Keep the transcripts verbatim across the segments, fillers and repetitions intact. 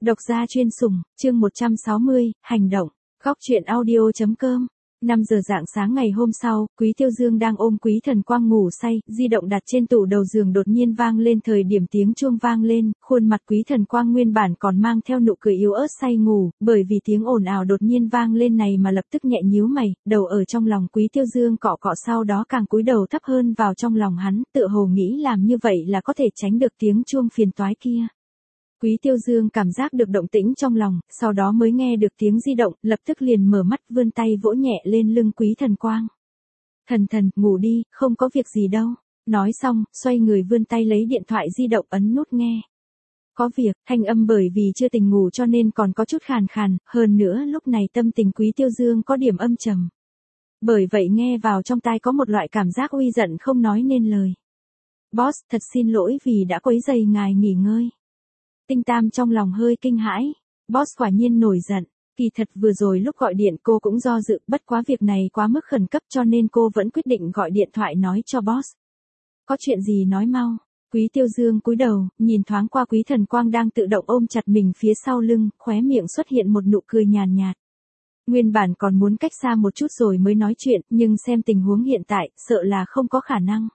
Độc gia chuyên sủng, chương một trăm sáu mươi, hành động. Góc truyện audio chấm com. năm giờ rạng sáng ngày hôm sau, Quý Tiêu Dương đang ôm Quý Thần Quang ngủ say, di động đặt trên tủ đầu giường đột nhiên vang lên. Thời điểm tiếng chuông vang lên, khuôn mặt Quý Thần Quang nguyên bản còn mang theo nụ cười yếu ớt say ngủ, bởi vì tiếng ồn ào đột nhiên vang lên này mà lập tức nhẹ nhíu mày, đầu ở trong lòng Quý Tiêu Dương cọ cọ, sau đó càng cúi đầu thấp hơn vào trong lòng hắn, tựa hồ nghĩ làm như vậy là có thể tránh được tiếng chuông phiền toái kia. Quý Tiêu Dương cảm giác được động tĩnh trong lòng, sau đó mới nghe được tiếng di động, lập tức liền mở mắt vươn tay vỗ nhẹ lên lưng Quý Thần Quang. Thần thần, ngủ đi, không có việc gì đâu. Nói xong, xoay người vươn tay lấy điện thoại di động ấn nút nghe. Có việc, thanh âm bởi vì chưa tỉnh ngủ cho nên còn có chút khàn khàn, hơn nữa lúc này tâm tình Quý Tiêu Dương có điểm âm trầm. Bởi vậy nghe vào trong tai có một loại cảm giác uy giận không nói nên lời. Boss, thật xin lỗi vì đã quấy rầy ngài nghỉ ngơi. Tinh Tam trong lòng hơi kinh hãi, boss quả nhiên nổi giận, kỳ thật vừa rồi lúc gọi điện cô cũng do dự, bất quá việc này quá mức khẩn cấp cho nên cô vẫn quyết định gọi điện thoại nói cho boss. Có chuyện gì nói mau. Quý Tiêu Dương cúi đầu, nhìn thoáng qua Quý Thần Quang đang tự động ôm chặt mình phía sau lưng, khóe miệng xuất hiện một nụ cười nhàn nhạt. Nguyên bản còn muốn cách xa một chút rồi mới nói chuyện, nhưng xem tình huống hiện tại, sợ là không có khả năng.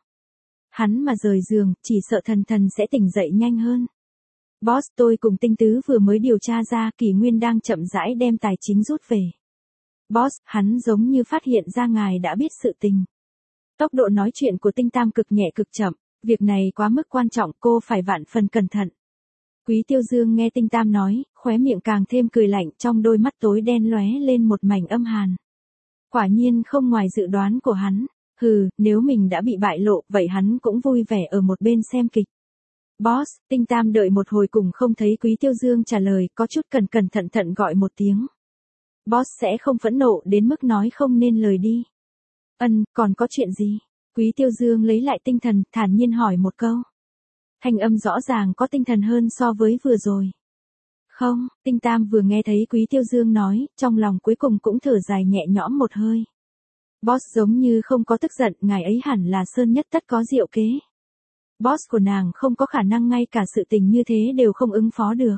Hắn mà rời giường, chỉ sợ thần thần sẽ tỉnh dậy nhanh hơn. Boss, tôi cùng Tinh Tứ vừa mới điều tra ra Kỷ Nguyên đang chậm rãi đem tài chính rút về. Boss, hắn giống như phát hiện ra ngài đã biết sự tình. Tốc độ nói chuyện của Tinh Tam cực nhẹ cực chậm, việc này quá mức quan trọng, cô phải vạn phần cẩn thận. Quý Tiêu Dương nghe Tinh Tam nói, khóe miệng càng thêm cười lạnh, trong đôi mắt tối đen lóe lên một mảnh âm hàn. Quả nhiên không ngoài dự đoán của hắn, hừ, nếu mình đã bị bại lộ, vậy hắn cũng vui vẻ ở một bên xem kịch. Boss, Tinh Tam đợi một hồi cùng không thấy Quý Tiêu Dương trả lời, có chút cẩn cẩn thận thận gọi một tiếng. Boss sẽ không phẫn nộ đến mức nói không nên lời đi. Ân, còn có chuyện gì? Quý Tiêu Dương lấy lại tinh thần, thản nhiên hỏi một câu. Thanh âm rõ ràng có tinh thần hơn so với vừa rồi. Không, Tinh Tam vừa nghe thấy Quý Tiêu Dương nói, trong lòng cuối cùng cũng thở dài nhẹ nhõm một hơi. Boss giống như không có tức giận, ngài ấy hẳn là sơn nhất tất có diệu kế. Boss của nàng không có khả năng ngay cả sự tình như thế đều không ứng phó được.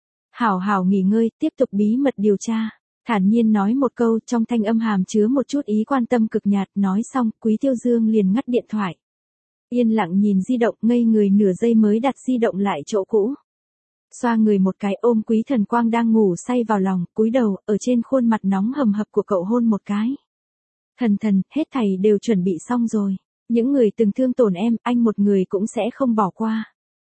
Hảo hảo nghỉ ngơi, tiếp tục bí mật điều tra. Thản nhiên nói một câu, trong thanh âm hàm chứa một chút ý quan tâm cực nhạt, nói xong, Quý Tiêu Dương liền ngắt điện thoại. Yên lặng nhìn di động, ngây người nửa giây mới đặt di động lại chỗ cũ. Xoa người một cái ôm Quý Thần Quang đang ngủ say vào lòng, cúi đầu, ở trên khuôn mặt nóng hầm hập của cậu hôn một cái. Thần thần, hết thảy đều chuẩn bị xong rồi. Những người từng thương tổn em, anh một người cũng sẽ không bỏ qua.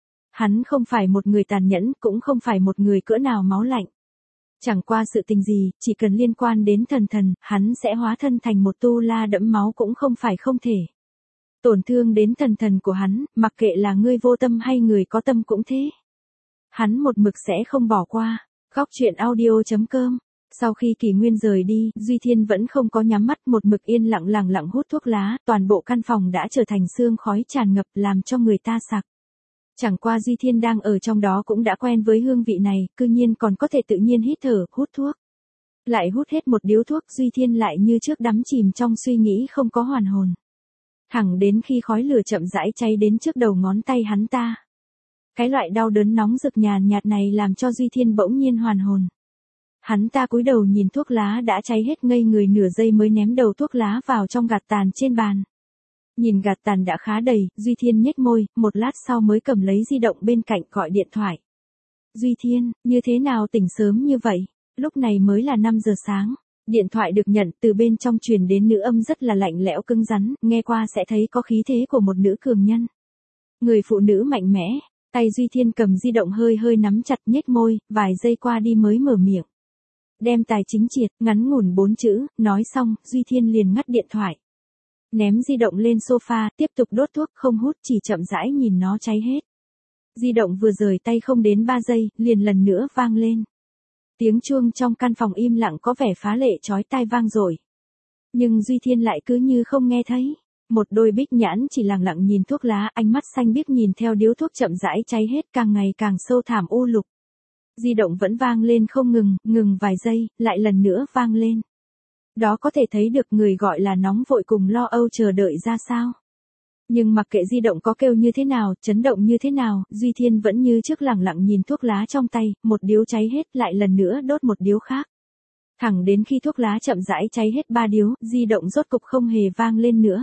Hắn không phải một người tàn nhẫn, cũng không phải một người cỡ nào máu lạnh. Chẳng qua sự tình gì, chỉ cần liên quan đến thần thần, hắn sẽ hóa thân thành một tu la đẫm máu cũng không phải không thể. Tổn thương đến thần thần của hắn, mặc kệ là người vô tâm hay người có tâm cũng thế. Hắn một mực sẽ không bỏ qua. Góc truyện audio chấm com. Sau khi Kỷ Nguyên rời đi, Duy Thiên vẫn không có nhắm mắt, một mực yên lặng lặng lặng hút thuốc lá, toàn bộ căn phòng đã trở thành sương khói tràn ngập làm cho người ta sặc. Chẳng qua Duy Thiên đang ở trong đó cũng đã quen với hương vị này, cư nhiên còn có thể tự nhiên hít thở, hút thuốc. Lại hút hết một điếu thuốc, Duy Thiên lại như trước đắm chìm trong suy nghĩ không có hoàn hồn. Thẳng đến khi khói lửa chậm rãi cháy đến trước đầu ngón tay hắn ta. Cái loại đau đớn nóng rực nhàn nhạt này làm cho Duy Thiên bỗng nhiên hoàn hồn. Hắn ta cúi đầu nhìn thuốc lá đã cháy hết, ngây người nửa giây mới ném đầu thuốc lá vào trong gạt tàn trên bàn. Nhìn gạt tàn đã khá đầy, Duy Thiên nhếch môi, một lát sau mới cầm lấy di động bên cạnh gọi điện thoại. Duy Thiên, như thế nào tỉnh sớm như vậy? Lúc này mới là năm giờ sáng. Điện thoại được nhận, từ bên trong truyền đến nữ âm rất là lạnh lẽo cứng rắn, nghe qua sẽ thấy có khí thế của một nữ cường nhân. Người phụ nữ mạnh mẽ, tay Duy Thiên cầm di động hơi hơi nắm chặt, nhếch môi, vài giây qua đi mới mở miệng. Đem tài chính triệt, ngắn ngủn bốn chữ, nói xong, Duy Thiên liền ngắt điện thoại. Ném di động lên sofa, tiếp tục đốt thuốc không hút, chỉ chậm rãi nhìn nó cháy hết. Di động vừa rời tay không đến ba giây, liền lần nữa vang lên. Tiếng chuông trong căn phòng im lặng có vẻ phá lệ chói tai vang rồi. Nhưng Duy Thiên lại cứ như không nghe thấy. Một đôi bích nhãn chỉ lặng lặng nhìn thuốc lá, ánh mắt xanh biếc nhìn theo điếu thuốc chậm rãi cháy hết, càng ngày càng sâu thẳm u lục. Di động vẫn vang lên không ngừng, ngừng vài giây, lại lần nữa vang lên. Đó có thể thấy được người gọi là nóng vội cùng lo âu chờ đợi ra sao. Nhưng mặc kệ di động có kêu như thế nào, chấn động như thế nào, Duy Thiên vẫn như trước lẳng lặng nhìn thuốc lá trong tay, một điếu cháy hết lại lần nữa đốt một điếu khác. Thẳng đến khi thuốc lá chậm rãi cháy hết ba điếu, di động rốt cục không hề vang lên nữa.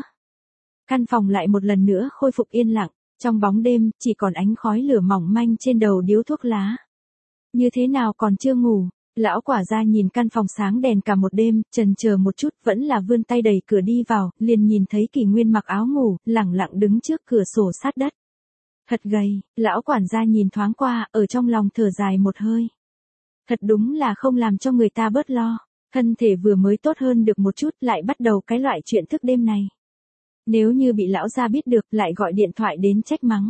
Căn phòng lại một lần nữa khôi phục yên lặng, trong bóng đêm, chỉ còn ánh khói lửa mỏng manh trên đầu điếu thuốc lá. Như thế nào còn chưa ngủ? Lão quản gia nhìn căn phòng sáng đèn cả một đêm, chần chờ một chút vẫn là vươn tay đẩy cửa đi vào, liền nhìn thấy Kỷ Nguyên mặc áo ngủ, lẳng lặng đứng trước cửa sổ sát đất. Thật gầy, lão quản gia nhìn thoáng qua, ở trong lòng thở dài một hơi. Thật đúng là không làm cho người ta bớt lo, thân thể vừa mới tốt hơn được một chút lại bắt đầu cái loại chuyện thức đêm này. Nếu như bị lão gia biết được lại gọi điện thoại đến trách mắng.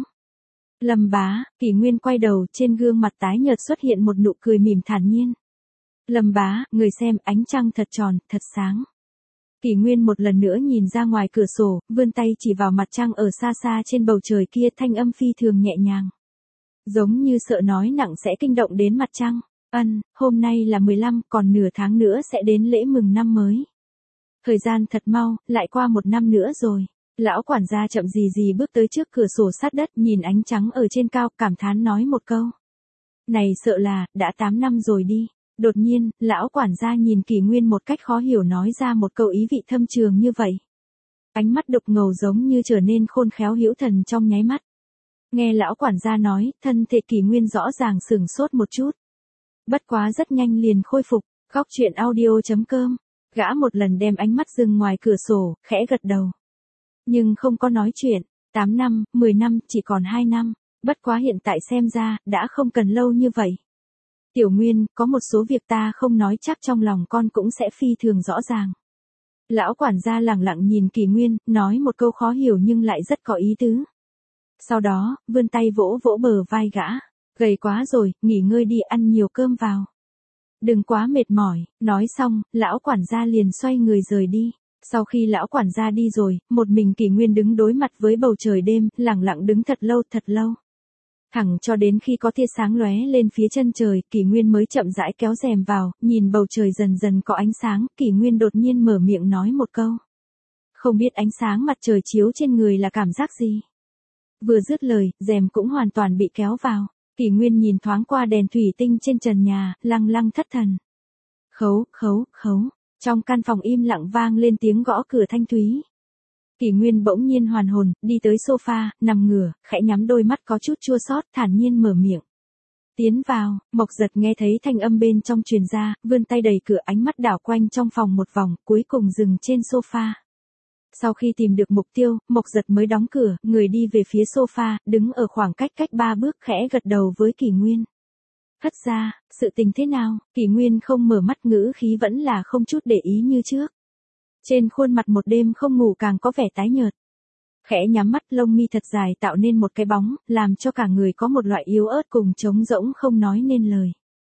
Lâm bá, Kỷ Nguyên quay đầu, trên gương mặt tái nhợt xuất hiện một nụ cười mỉm thản nhiên. Lâm bá, người xem, ánh trăng thật tròn, thật sáng. Kỷ Nguyên một lần nữa nhìn ra ngoài cửa sổ, vươn tay chỉ vào mặt trăng ở xa xa trên bầu trời kia, thanh âm phi thường nhẹ nhàng. Giống như sợ nói nặng sẽ kinh động đến mặt trăng. Ân, hôm nay là mười lăm, còn nửa tháng nữa sẽ đến lễ mừng năm mới. Thời gian thật mau, lại qua một năm nữa rồi. Lão quản gia chậm gì gì bước tới trước cửa sổ sát đất, nhìn ánh trắng ở trên cao, cảm thán nói một câu. Này sợ là, đã tám năm rồi đi. Đột nhiên, lão quản gia nhìn Kỷ Nguyên một cách khó hiểu nói ra một câu ý vị thâm trường như vậy. Ánh mắt đục ngầu giống như trở nên khôn khéo hữu thần trong nháy mắt. Nghe lão quản gia nói, thân thể Kỷ Nguyên rõ ràng sửng sốt một chút. Bất quá rất nhanh liền khôi phục, góc truyện audio chấm com. Gã một lần đem ánh mắt dừng ngoài cửa sổ, khẽ gật đầu. Nhưng không có nói chuyện, tám năm, mười năm, chỉ còn hai năm, bất quá hiện tại xem ra, đã không cần lâu như vậy. Tiểu Nguyên, có một số việc ta không nói chắc trong lòng con cũng sẽ phi thường rõ ràng. Lão quản gia lẳng lặng nhìn Kỷ Nguyên, nói một câu khó hiểu nhưng lại rất có ý tứ. Sau đó, vươn tay vỗ vỗ bờ vai gã. Gầy quá rồi, nghỉ ngơi đi, ăn nhiều cơm vào. Đừng quá mệt mỏi, nói xong, lão quản gia liền xoay người rời đi. Sau khi lão quản gia đi rồi, một mình Kỷ Nguyên đứng đối mặt với bầu trời đêm, lẳng lặng đứng thật lâu thật lâu. Thẳng cho đến khi có tia sáng lóe lên phía chân trời, Kỷ Nguyên mới chậm rãi kéo rèm vào, nhìn bầu trời dần dần có ánh sáng, Kỷ Nguyên đột nhiên mở miệng nói một câu. Không biết ánh sáng mặt trời chiếu trên người là cảm giác gì? Vừa dứt lời, rèm cũng hoàn toàn bị kéo vào. Kỷ Nguyên nhìn thoáng qua đèn thủy tinh trên trần nhà, lăng lăng thất thần. Khấu, khấu, khấu. Trong căn phòng im lặng vang lên tiếng gõ cửa thanh thúy. Kỷ Nguyên bỗng nhiên hoàn hồn, đi tới sofa, nằm ngửa, khẽ nhắm đôi mắt có chút chua xót, thản nhiên mở miệng. Tiến vào, Mộc Giật nghe thấy thanh âm bên trong truyền ra, vươn tay đẩy cửa, ánh mắt đảo quanh trong phòng một vòng, cuối cùng dừng trên sofa. Sau khi tìm được mục tiêu, Mộc Giật mới đóng cửa, người đi về phía sofa, đứng ở khoảng cách cách ba bước, khẽ gật đầu với Kỷ Nguyên. Hất ra, sự tình thế nào? Kỷ Nguyên không mở mắt, ngữ khí vẫn là không chút để ý như trước. Trên khuôn mặt một đêm không ngủ càng có vẻ tái nhợt. Khẽ nhắm mắt, lông mi thật dài tạo nên một cái bóng, làm cho cả người có một loại yếu ớt cùng trống rỗng không nói nên lời.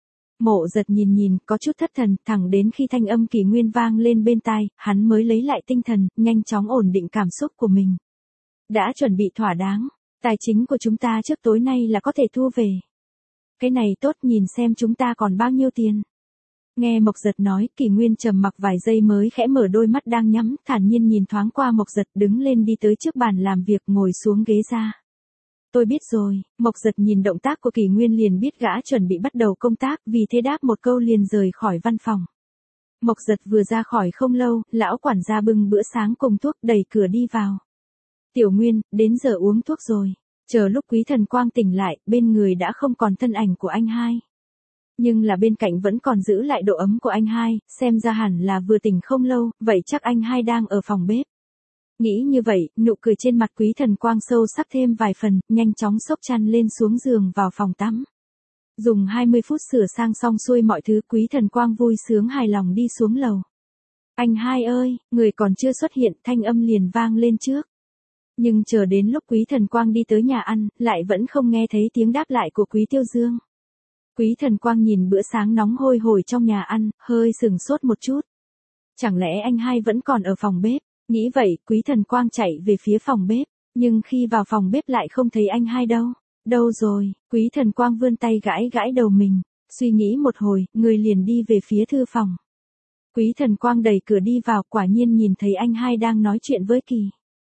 Mộ Giật nhìn nhìn, có chút thất thần, thẳng đến khi thanh âm Kỷ Nguyên vang lên bên tai, hắn mới lấy lại tinh thần, nhanh chóng ổn định cảm xúc của mình. Đã chuẩn bị thỏa đáng, tài chính của chúng ta trước tối nay là có thể thu về. Cái này tốt, nhìn xem chúng ta còn bao nhiêu tiền. Nghe Mộc Giật nói, Kỷ Nguyên trầm mặc vài giây mới khẽ mở đôi mắt đang nhắm, thản nhiên nhìn thoáng qua Mộc Giật, đứng lên đi tới trước bàn làm việc, ngồi xuống ghế ra. Tôi biết rồi. Mộc Giật nhìn động tác của Kỷ Nguyên liền biết gã chuẩn bị bắt đầu công tác, vì thế đáp một câu liền rời khỏi văn phòng. Mộc Giật vừa ra khỏi không lâu, lão quản gia bưng bữa sáng cùng thuốc đẩy cửa đi vào. Tiểu Nguyên, đến giờ uống thuốc rồi. Chờ lúc Quý Thần Quang tỉnh lại, bên người đã không còn thân ảnh của anh hai. Nhưng là bên cạnh vẫn còn giữ lại độ ấm của anh hai, xem ra hẳn là vừa tỉnh không lâu, vậy chắc anh hai đang ở phòng bếp. Nghĩ như vậy, nụ cười trên mặt Quý Thần Quang sâu sắc thêm vài phần, nhanh chóng xốc chăn lên xuống giường vào phòng tắm. Dùng hai mươi phút sửa sang xong xuôi mọi thứ, Quý Thần Quang vui sướng hài lòng đi xuống lầu. Anh hai ơi, người còn chưa xuất hiện, thanh âm liền vang lên trước. Nhưng chờ đến lúc Quý Thần Quang đi tới nhà ăn, lại vẫn không nghe thấy tiếng đáp lại của Quý Tiêu Dương. Quý Thần Quang nhìn bữa sáng nóng hôi hổi trong nhà ăn, hơi sừng sốt một chút. Chẳng lẽ anh hai vẫn còn ở phòng bếp? Nghĩ vậy, Quý Thần Quang chạy về phía phòng bếp, nhưng khi vào phòng bếp lại không thấy anh hai đâu. Đâu rồi? Quý Thần Quang vươn tay gãi gãi đầu mình, suy nghĩ một hồi, người liền đi về phía thư phòng. Quý Thần Quang đẩy cửa đi vào, quả nhiên nhìn thấy anh hai đang nói chuyện với Kỳ.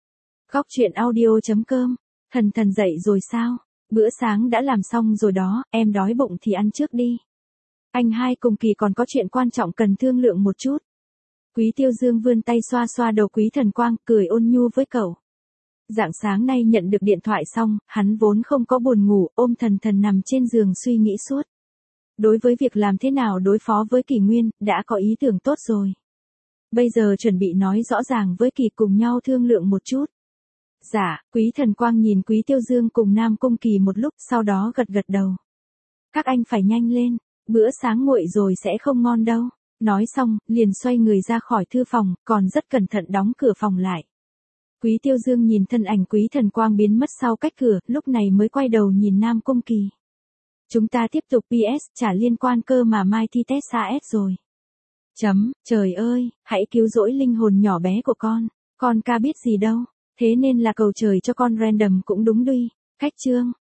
Khóc chuyện audio chấm com. Thần thần dậy rồi sao? Bữa sáng đã làm xong rồi đó, em đói bụng thì ăn trước đi. Anh hai cùng Kỳ còn có chuyện quan trọng cần thương lượng một chút. Quý Tiêu Dương vươn tay xoa xoa đầu Quý Thần Quang, cười ôn nhu với cậu. Rạng sáng nay nhận được điện thoại xong, hắn vốn không có buồn ngủ, ôm thần thần nằm trên giường suy nghĩ suốt. Đối với việc làm thế nào đối phó với Kỳ Nguyên, đã có ý tưởng tốt rồi. Bây giờ chuẩn bị nói rõ ràng với Kỳ cùng nhau thương lượng một chút. Dạ, Quý Thần Quang nhìn Quý Tiêu Dương cùng Nam Cung Kỳ một lúc, sau đó gật gật đầu. Các anh phải nhanh lên, bữa sáng nguội rồi sẽ không ngon đâu. Nói xong, liền xoay người ra khỏi thư phòng, còn rất cẩn thận đóng cửa phòng lại. Quý Tiêu Dương nhìn thân ảnh Quý Thần Quang biến mất sau cách cửa, lúc này mới quay đầu nhìn Nam Cung Kỳ. Chúng ta tiếp tục pê ét, chả liên quan cơ mà mai thi test a ét rồi. Chấm, trời ơi, hãy cứu rỗi linh hồn nhỏ bé của con, con ca biết gì đâu, thế nên là cầu trời cho con random cũng đúng đi. Khách chương.